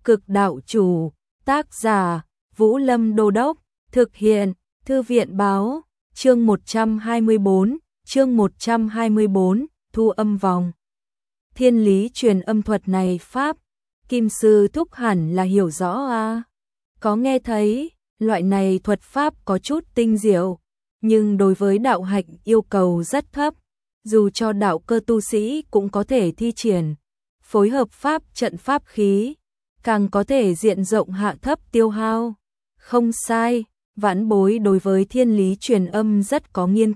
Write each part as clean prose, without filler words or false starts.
Cực đạo chủ, tác giả, Vũ Lâm Đô Đốc, thực hiện, Thư viện báo, chương 124, thu âm vòng. Thiên lý truyền âm thuật này pháp, Kim Sư Thúc hẳn là hiểu rõ à. Có nghe thấy, loại này thuật pháp có chút tinh diệu, nhưng đối với đạo hạnh yêu cầu rất thấp, dù cho đạo cơ tu sĩ cũng có thể thi triển, phối hợp pháp trận pháp khí, càng có thể diện rộng hạ thấp tiêu hao. Không sai, vãn bối đối với thiên lý truyền âm rất có nghiên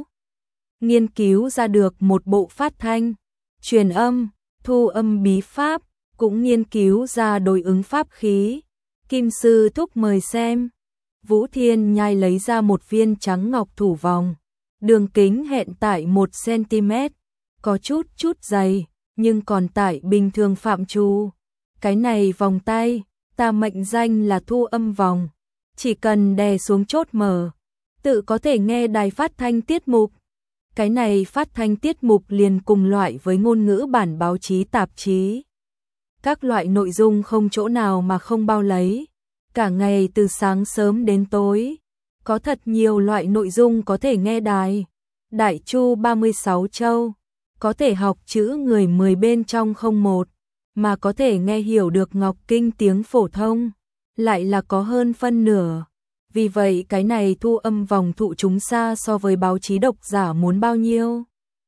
cứu ra được một bộ phát thanh, truyền âm, thu âm bí pháp, cũng nghiên cứu ra đối ứng pháp khí. Kim Sư Thúc mời xem. Vũ Thiên Nhai lấy ra một viên trắng ngọc thủ vòng, đường kính hẹn tại 1 cm, có chút dày, nhưng còn tại bình thường phạm trù. Cái này vòng tay, ta mệnh danh là thu âm vòng, chỉ cần đè xuống chốt mở, tự có thể nghe đài phát thanh tiết mục. Cái này phát thanh tiết mục liền cùng loại với ngôn ngữ bản báo chí tạp chí. Các loại nội dung không chỗ nào mà không bao lấy, cả ngày từ sáng sớm đến tối, có thật nhiều loại nội dung có thể nghe đài. Đại Chu 36 châu, có thể học chữ người 10 bên trong không một, mà có thể nghe hiểu được Ngọc Kinh tiếng phổ thông, lại là có hơn phân nửa. Vì vậy cái này thu âm vòng thụ chúng xa so với báo chí độc giả muốn bao nhiêu.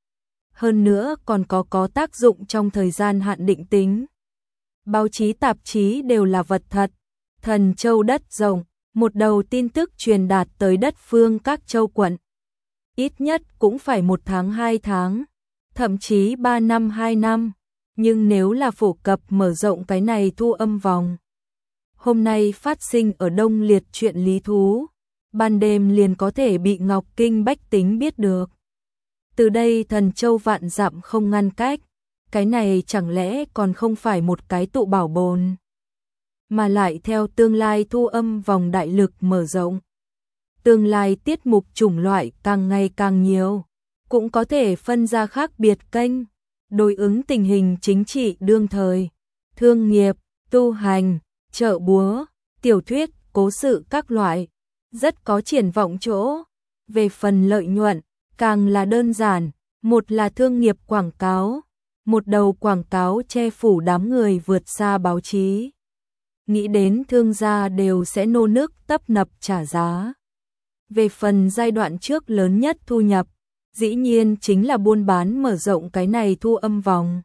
Hơn nữa còn có tác dụng trong thời gian hạn định tính. Báo chí tạp chí đều là vật thật, thần châu đất rộng, một đầu tin tức truyền đạt tới đất phương các châu quận. Ít nhất cũng phải 1 tháng 2 tháng, thậm chí 3 năm 2 năm. Nhưng nếu là phổ cập mở rộng cái này thu âm vòng, hôm nay phát sinh ở Đông Liệt chuyện lý thú, ban đêm liền có thể bị Ngọc Kinh bách tính biết được. Từ đây thần châu vạn dặm không ngăn cách, cái này chẳng lẽ còn không phải một cái tụ bảo bồn, mà lại theo tương lai thu âm vòng đại lực mở rộng. Tương lai tiết mục chủng loại càng ngày càng nhiều, cũng có thể phân ra khác biệt kênh, đối ứng tình hình chính trị đương thời, thương nghiệp, tu hành, chợ búa, tiểu thuyết, cố sự các loại, rất có triển vọng chỗ. Về phần lợi nhuận, càng là đơn giản, một là thương nghiệp quảng cáo, một đầu quảng cáo che phủ đám người vượt xa báo chí. Nghĩ đến thương gia đều sẽ nô nức tấp nập trả giá. Về phần giai đoạn trước lớn nhất thu nhập, dĩ nhiên chính là buôn bán mở rộng cái này thu âm vòng.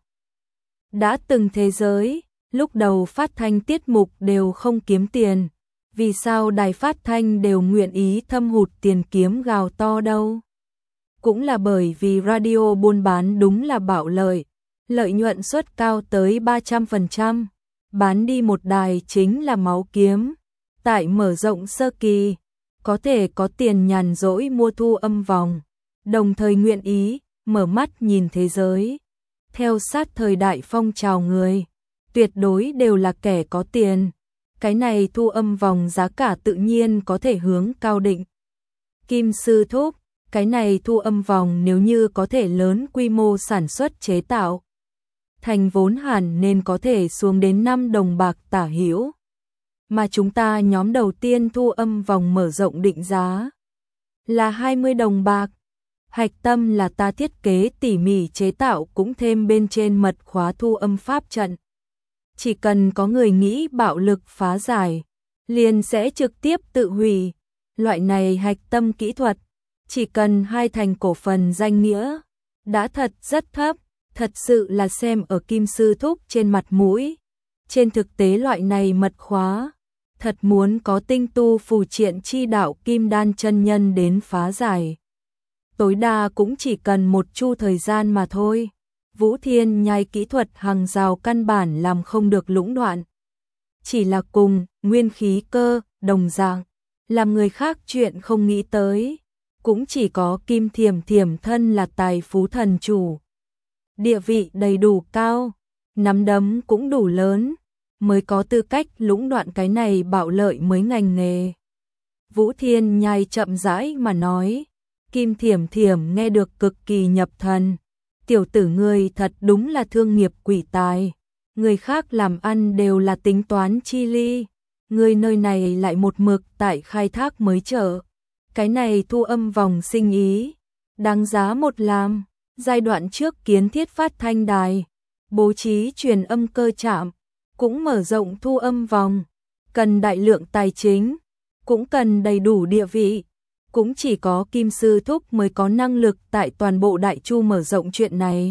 Đã từng thế giới, lúc đầu phát thanh tiết mục đều không kiếm tiền, vì sao đài phát thanh đều nguyện ý thâm hụt tiền kiếm gào to đâu? Cũng là bởi vì radio buôn bán đúng là bạo lợi, lợi nhuận suất cao tới 300%, bán đi một đài chính là máu kiếm. Tại mở rộng sơ kỳ, có thể có tiền nhàn rỗi mua thu âm vòng, đồng thời nguyện ý mở mắt nhìn thế giới. Theo sát thời đại phong trào người, tuyệt đối đều là kẻ có tiền. Cái này thu âm vòng giá cả tự nhiên có thể hướng cao định. Kim Sư Thúc, cái này thu âm vòng nếu như có thể lớn quy mô sản xuất chế tạo, thành vốn hẳn nên có thể xuống đến 5 đồng bạc tả hữu. Mà chúng ta nhóm đầu tiên thu âm vòng mở rộng định giá là 20 đồng bạc. Hạch tâm là ta thiết kế tỉ mỉ chế tạo cũng thêm bên trên mật khóa thu âm pháp trận. Chỉ cần có người nghĩ bạo lực phá giải, liền sẽ trực tiếp tự hủy. Loại này hạch tâm kỹ thuật, chỉ cần 2 thành cổ phần danh nghĩa, đã thật rất thấp, thật sự là xem ở Kim Sư Thúc trên mặt mũi. Trên thực tế loại này mật khóa, thật muốn có tinh tu phù triện chi đạo Kim Đan chân nhân đến phá giải, tối đa cũng chỉ cần 1 chu thời gian mà thôi. Vũ Thiên Nhai kỹ thuật hàng rào căn bản làm không được lũng đoạn. Chỉ là cùng nguyên khí cơ đồng dạng, làm người khác chuyện không nghĩ tới, cũng chỉ có Kim Thiểm Thiểm thân là tài phú thần chủ, địa vị đầy đủ cao, nắm đấm cũng đủ lớn, mới có tư cách lũng đoạn cái này bạo lợi mới ngành nghề. Vũ Thiên Nhai chậm rãi mà nói. Kim Thiểm Thiểm nghe được cực kỳ nhập thần. Tiểu tử ngươi thật đúng là thương nghiệp quỷ tài. người khác làm ăn đều là tính toán chi ly, người nơi này lại một mực tại khai thác mới chở. Cái này thu âm vòng sinh ý, đáng giá một làm. Giai đoạn trước kiến thiết phát thanh đài, bố trí truyền âm cơ trạm, cũng mở rộng thu âm vòng, cần đại lượng tài chính, cũng cần đầy đủ địa vị, cũng chỉ có Kim Sư Thúc mới có năng lực tại toàn bộ Đại Chu mở rộng chuyện này.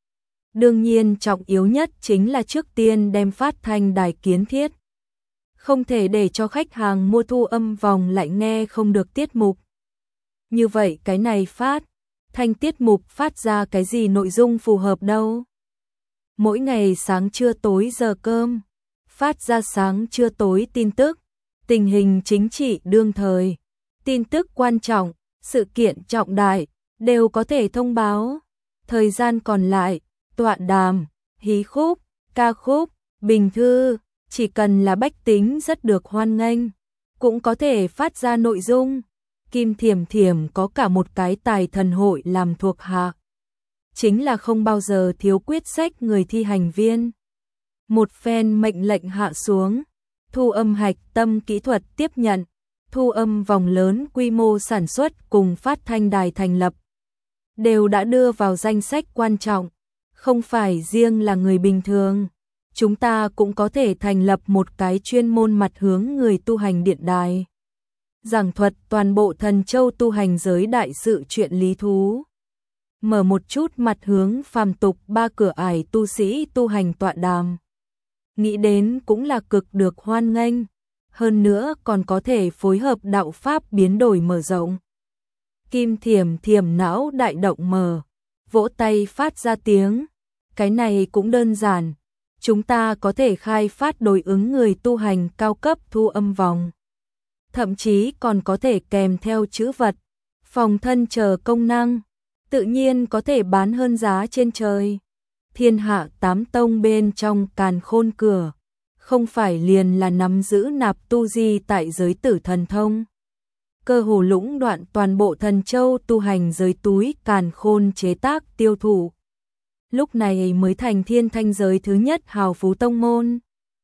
Đương nhiên trọng yếu nhất chính là trước tiên đem phát thanh đài kiến thiết. Không thể để cho khách hàng mua thu âm vòng lại nghe không được tiết mục. Như vậy cái này phát thanh tiết mục phát ra cái gì nội dung phù hợp đâu. Mỗi ngày sáng trưa tối giờ cơm, phát ra sáng trưa tối tin tức, tình hình chính trị đương thời, tin tức quan trọng, sự kiện trọng đại, đều có thể thông báo. Thời gian còn lại, tọa đàm, hí khúc, ca khúc, bình thư, chỉ cần là bách tính rất được hoan nghênh, cũng có thể phát ra nội dung. Kim Thiểm Thiểm có cả một cái tài thần hội làm thuộc hạ. Chính là không bao giờ thiếu quyết sách người thi hành viên. Một phen mệnh lệnh hạ xuống, thu âm hạch tâm kỹ thuật tiếp nhận, thu âm vòng lớn quy mô sản xuất cùng phát thanh đài thành lập. Đều đã đưa vào danh sách quan trọng, không phải riêng là người bình thường. Chúng ta cũng có thể thành lập một cái chuyên môn mặt hướng người tu hành điện đài. Giảng thuật toàn bộ Thần Châu tu hành giới đại sự chuyện lý thú. Mở một chút mặt hướng phàm tục ba cửa ải tu sĩ tu hành tọa đàm. Nghĩ đến cũng là cực được hoan nghênh, hơn nữa còn có thể phối hợp đạo pháp biến đổi mở rộng. Kim Thiểm Thiểm não đại động mở, vỗ tay phát ra tiếng. Cái này cũng đơn giản, chúng ta có thể khai phát đối ứng người tu hành cao cấp thu âm vòng. Thậm chí còn có thể kèm theo chữ vật, phòng thân chờ công năng, tự nhiên có thể bán hơn giá trên trời. Thiên hạ tám tông bên trong Càn Khôn cửa, không phải liền là nắm giữ nạp tu di tại giới tử thần thông. Cơ hồ lũng đoạn toàn bộ Thần Châu tu hành giới túi Càn Khôn chế tác tiêu thụ. Lúc này mới thành thiên thanh giới thứ nhất hào phú tông môn.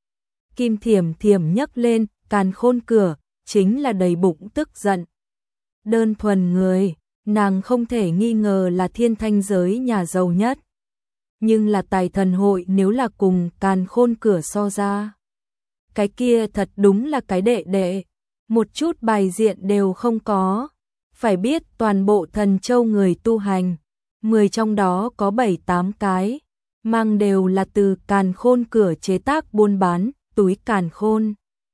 Kim Thiểm Thiểm nhấc lên Càn Khôn cửa, chính là đầy bụng tức giận. Đơn thuần người, nàng không thể nghi ngờ là thiên thanh giới nhà giàu nhất. Nhưng là tài thần hội nếu là cùng Càn Khôn cửa so ra. Cái kia thật đúng là cái đệ đệ, một chút bài diện đều không có. Phải biết toàn bộ Thần Châu người tu hành, 10 trong đó có 7-8 cái, mang đều là từ Càn Khôn cửa chế tác buôn bán, túi Càn Khôn.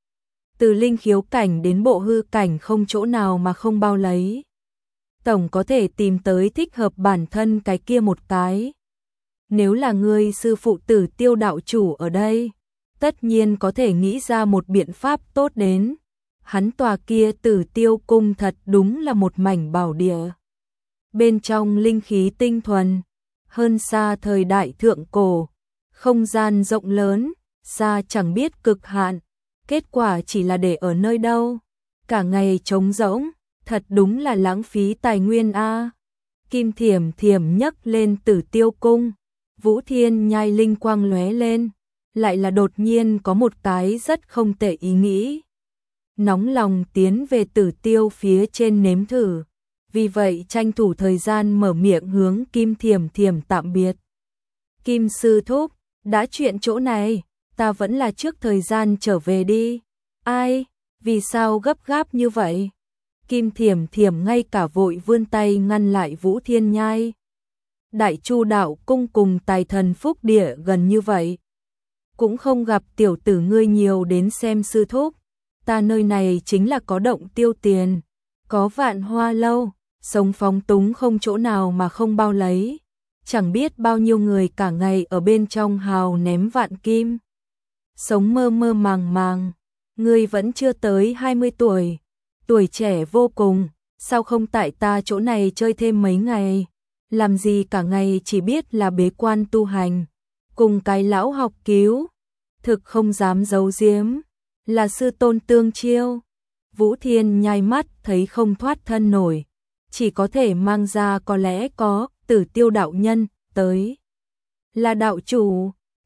Từ linh khiếu cảnh đến bộ hư cảnh không chỗ nào mà không bao lấy. Tổng có thể tìm tới thích hợp bản thân cái kia một cái. Nếu là người sư phụ Tử Tiêu đạo chủ ở đây, tất nhiên có thể nghĩ ra một biện pháp tốt đến. Hắn tòa kia Tử Tiêu cung thật đúng là một mảnh bảo địa. Bên trong linh khí tinh thuần, hơn xa thời đại thượng cổ, không gian rộng lớn, xa chẳng biết cực hạn. Kết quả chỉ là để ở nơi đâu, cả ngày trống rỗng, thật đúng là lãng phí tài nguyên a. Kim Thiểm Thiểm nhấc lên Tử Tiêu cung, Vũ Thiên Nhai linh quang lóe lên, lại là đột nhiên có một cái rất không tệ ý nghĩ. Nóng lòng tiến về Tử Tiêu phía trên nếm thử, vì vậy tranh thủ thời gian mở miệng hướng Kim Thiểm Thiểm tạm biệt. Kim sư thúc, đã chuyện chỗ này, ta vẫn là trước thời gian trở về đi. Ai, vì sao gấp gáp như vậy? Kim Thiểm Thiểm ngay cả vội vươn tay ngăn lại Vũ Thiên Nhai. Đại Chu đạo cung cùng tài thần phúc địa gần như vậy, cũng không gặp tiểu tử ngươi nhiều đến xem sư thúc. Ta nơi này chính là có động tiêu tiền, có Vạn Hoa lâu, sống phóng túng không chỗ nào mà không bao lấy. Chẳng biết bao nhiêu người cả ngày ở bên trong hào ném vạn kim. Sống mơ mơ màng màng, ngươi vẫn chưa tới 20 tuổi, tuổi trẻ vô cùng, sao không tại ta chỗ này chơi thêm mấy ngày, làm gì cả ngày chỉ biết là bế quan tu hành, cùng cái lão học cứu, thực không dám giấu giếm, là sư tôn tương chiêu. Vũ Thiên Nhai mắt thấy không thoát thân nổi, chỉ có thể mang ra có lẽ có Tử Tiêu đạo nhân tới. Là đạo chủ,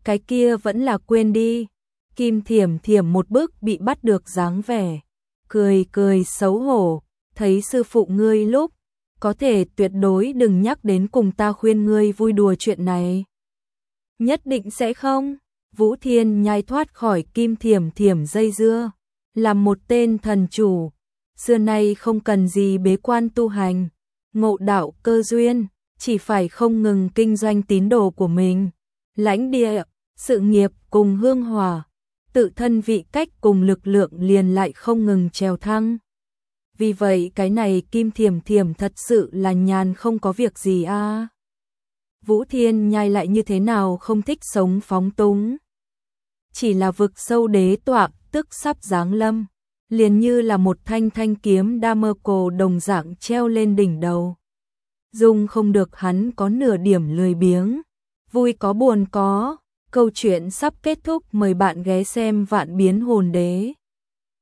cái kia vẫn là quên đi. Kim Thiểm Thiểm một bức bị bắt được dáng vẻ, cười cười xấu hổ, thấy sư phụ ngươi lúc, có thể tuyệt đối đừng nhắc đến cùng ta khuyên ngươi vui đùa chuyện này. Nhất định sẽ không. Vũ Thiên Nhai thoát khỏi Kim Thiểm Thiểm dây dưa, làm một tên thần chủ, xưa nay không cần gì bế quan tu hành, ngộ đạo cơ duyên, chỉ phải không ngừng kinh doanh tín đồ của mình, lãnh địa, sự nghiệp cùng hương hỏa, tự thân vị cách cùng lực lượng liền lại không ngừng trèo thăng. Vì vậy cái này Kim Thiểm Thiểm thật sự là nhàn không có việc gì a. Vũ Thiên Nhai lại như thế nào không thích sống phóng túng. Chỉ là vực sâu đế tọa tức sắp giáng lâm, liền như là một thanh thanh kiếm đa mơ cổ đồng dạng treo lên đỉnh đầu. Dung không được hắn có nửa điểm lười biếng, vui có buồn có, câu chuyện sắp kết thúc, mời bạn ghé xem Vạn Biến Hồn Đế.